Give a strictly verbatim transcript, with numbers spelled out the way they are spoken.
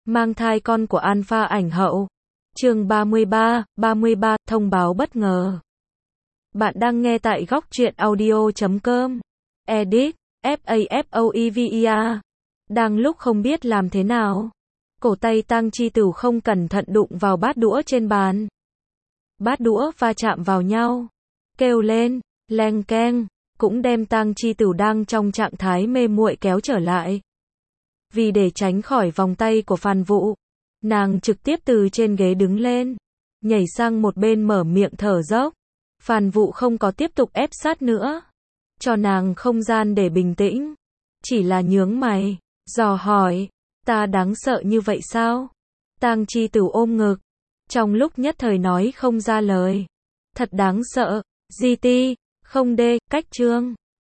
Mang thai con của Alpha ảnh hậu. Chương ba mươi ba, ba mươi ba, thông báo bất ngờ. Bạn đang nghe tại góc truyện audio chấm com. Edit, F A F O E V E R. Đang lúc không biết làm thế nào, cổ tay Tang Chi Tửu không cẩn thận đụng vào bát đũa trên bàn. Bát đũa va chạm vào nhau, kêu lên, leng keng, cũng đem Tang Chi Tửu đang trong trạng thái mê muội kéo trở lại. Vì để tránh khỏi vòng tay của Phan Vũ, nàng trực tiếp từ trên ghế đứng lên, nhảy sang một bên mở miệng thở dốc. Phan Vũ không có tiếp tục ép sát nữa, cho nàng không gian để bình tĩnh, chỉ là nhướng mày, dò hỏi, ta đáng sợ như vậy sao? Tang Chi Tửu ôm ngực, trong lúc nhất thời nói không ra lời. Thật đáng sợ, giê tê, không D, cách chương.